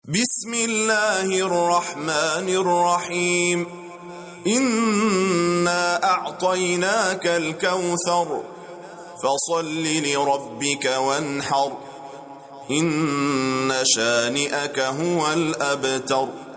بسم الله الرحمن الرحيم إنا أعطيناك الكوثر فصل لربك وانحر إن شانئك هو الأبتر.